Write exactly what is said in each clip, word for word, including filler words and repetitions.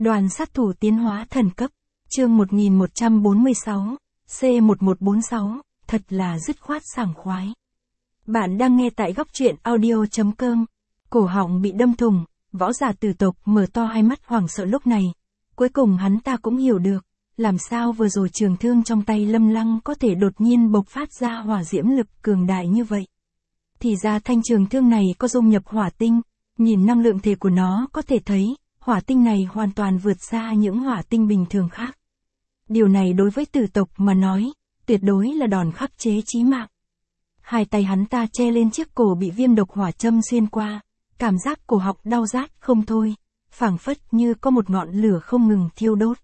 Đoàn sát thủ tiến hóa thần cấp, chương một nghìn một trăm bốn mươi sáu, C một một bốn sáu, thật là dứt khoát sảng khoái. Bạn đang nghe tại góc truyện audio chấm com. Cổ họng bị đâm thùng, võ giả tử tộc mở to hai mắt hoảng sợ lúc này. Cuối cùng hắn ta cũng hiểu được, làm sao vừa rồi trường thương trong tay Lâm Lăng có thể đột nhiên bộc phát ra hỏa diễm lực cường đại như vậy. Thì ra thanh trường thương này có dung nhập hỏa tinh, nhìn năng lượng thể của nó có thể thấy, hỏa tinh này hoàn toàn vượt xa những hỏa tinh bình thường khác. Điều này đối với tử tộc mà nói, tuyệt đối là đòn khắc chế chí mạng. Hai tay hắn ta che lên chiếc cổ bị viêm độc hỏa châm xuyên qua, cảm giác cổ họng đau rát không thôi, phảng phất như có một ngọn lửa không ngừng thiêu đốt.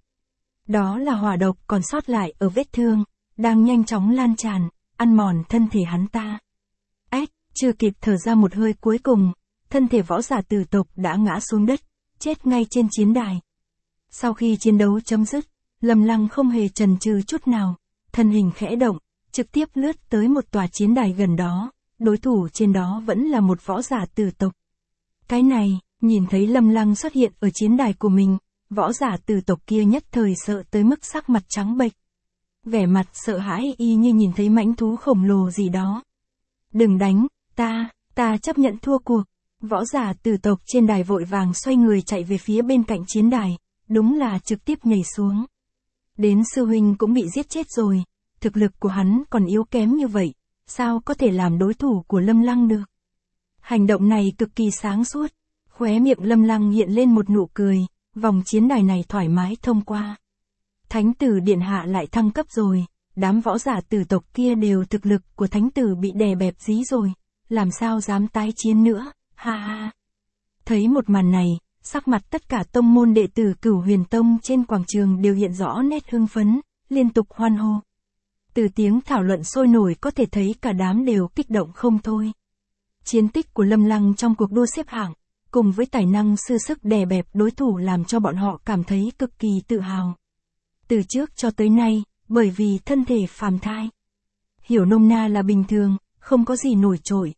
Đó là hỏa độc còn sót lại ở vết thương, đang nhanh chóng lan tràn, ăn mòn thân thể hắn ta. Ếch, chưa kịp thở ra một hơi cuối cùng, thân thể võ giả tử tộc đã ngã xuống đất, chết ngay trên chiến đài. Sau khi chiến đấu chấm dứt, Lâm Lăng không hề chần chừ chút nào, thân hình khẽ động, trực tiếp lướt tới một tòa chiến đài gần đó, đối thủ trên đó vẫn là một võ giả tử tộc. Cái này, nhìn thấy Lâm Lăng xuất hiện ở chiến đài của mình, võ giả tử tộc kia nhất thời sợ tới mức sắc mặt trắng bệch. Vẻ mặt sợ hãi y như nhìn thấy mãnh thú khổng lồ gì đó. Đừng đánh, ta, ta chấp nhận thua cuộc. Võ giả tử tộc trên đài vội vàng xoay người chạy về phía bên cạnh chiến đài, đúng là trực tiếp nhảy xuống. Đến sư huynh cũng bị giết chết rồi, thực lực của hắn còn yếu kém như vậy, sao có thể làm đối thủ của Lâm Lăng được. Hành động này cực kỳ sáng suốt, khóe miệng Lâm Lăng hiện lên một nụ cười, vòng chiến đài này thoải mái thông qua. Thánh tử điện hạ lại thăng cấp rồi, đám võ giả tử tộc kia đều thực lực của thánh tử bị đè bẹp dí rồi, làm sao dám tái chiến nữa, ha ha. Thấy một màn này, sắc mặt tất cả tông môn đệ tử Cửu Huyền Tông trên quảng trường đều hiện rõ nét hưng phấn, liên tục hoan hô. Từ tiếng thảo luận sôi nổi có thể thấy cả đám đều kích động không thôi. Chiến tích của Lâm Lăng trong cuộc đua xếp hạng, cùng với tài năng sư sức đè bẹp đối thủ làm cho bọn họ cảm thấy cực kỳ tự hào. Từ trước cho tới nay, bởi vì thân thể phàm thai, hiểu nôm na là bình thường, không có gì nổi trội.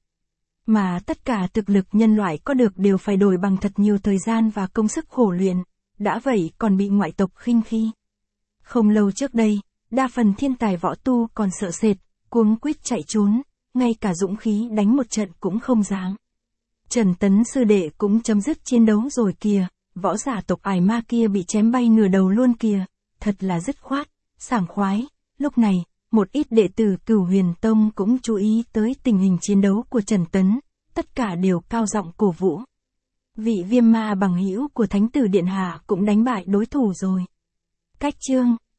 Mà tất cả thực lực nhân loại có được đều phải đổi bằng thật nhiều thời gian và công sức khổ luyện, đã vậy còn bị ngoại tộc khinh khi. Không lâu trước đây, đa phần thiên tài võ tu còn sợ sệt, cuống quýt chạy trốn, ngay cả dũng khí đánh một trận cũng không dám. Trần Tấn sư đệ cũng chấm dứt chiến đấu rồi kìa, võ giả tộc Ải Ma kia bị chém bay nửa đầu luôn kìa, thật là dứt khoát, sảng khoái. Lúc này, một ít đệ tử Cửu Huyền Tông cũng chú ý tới tình hình chiến đấu của Trần Tấn, tất cả đều cao giọng cổ vũ. Vị viêm ma bằng hữu của Thánh tử điện hạ cũng đánh bại đối thủ rồi. Cách chương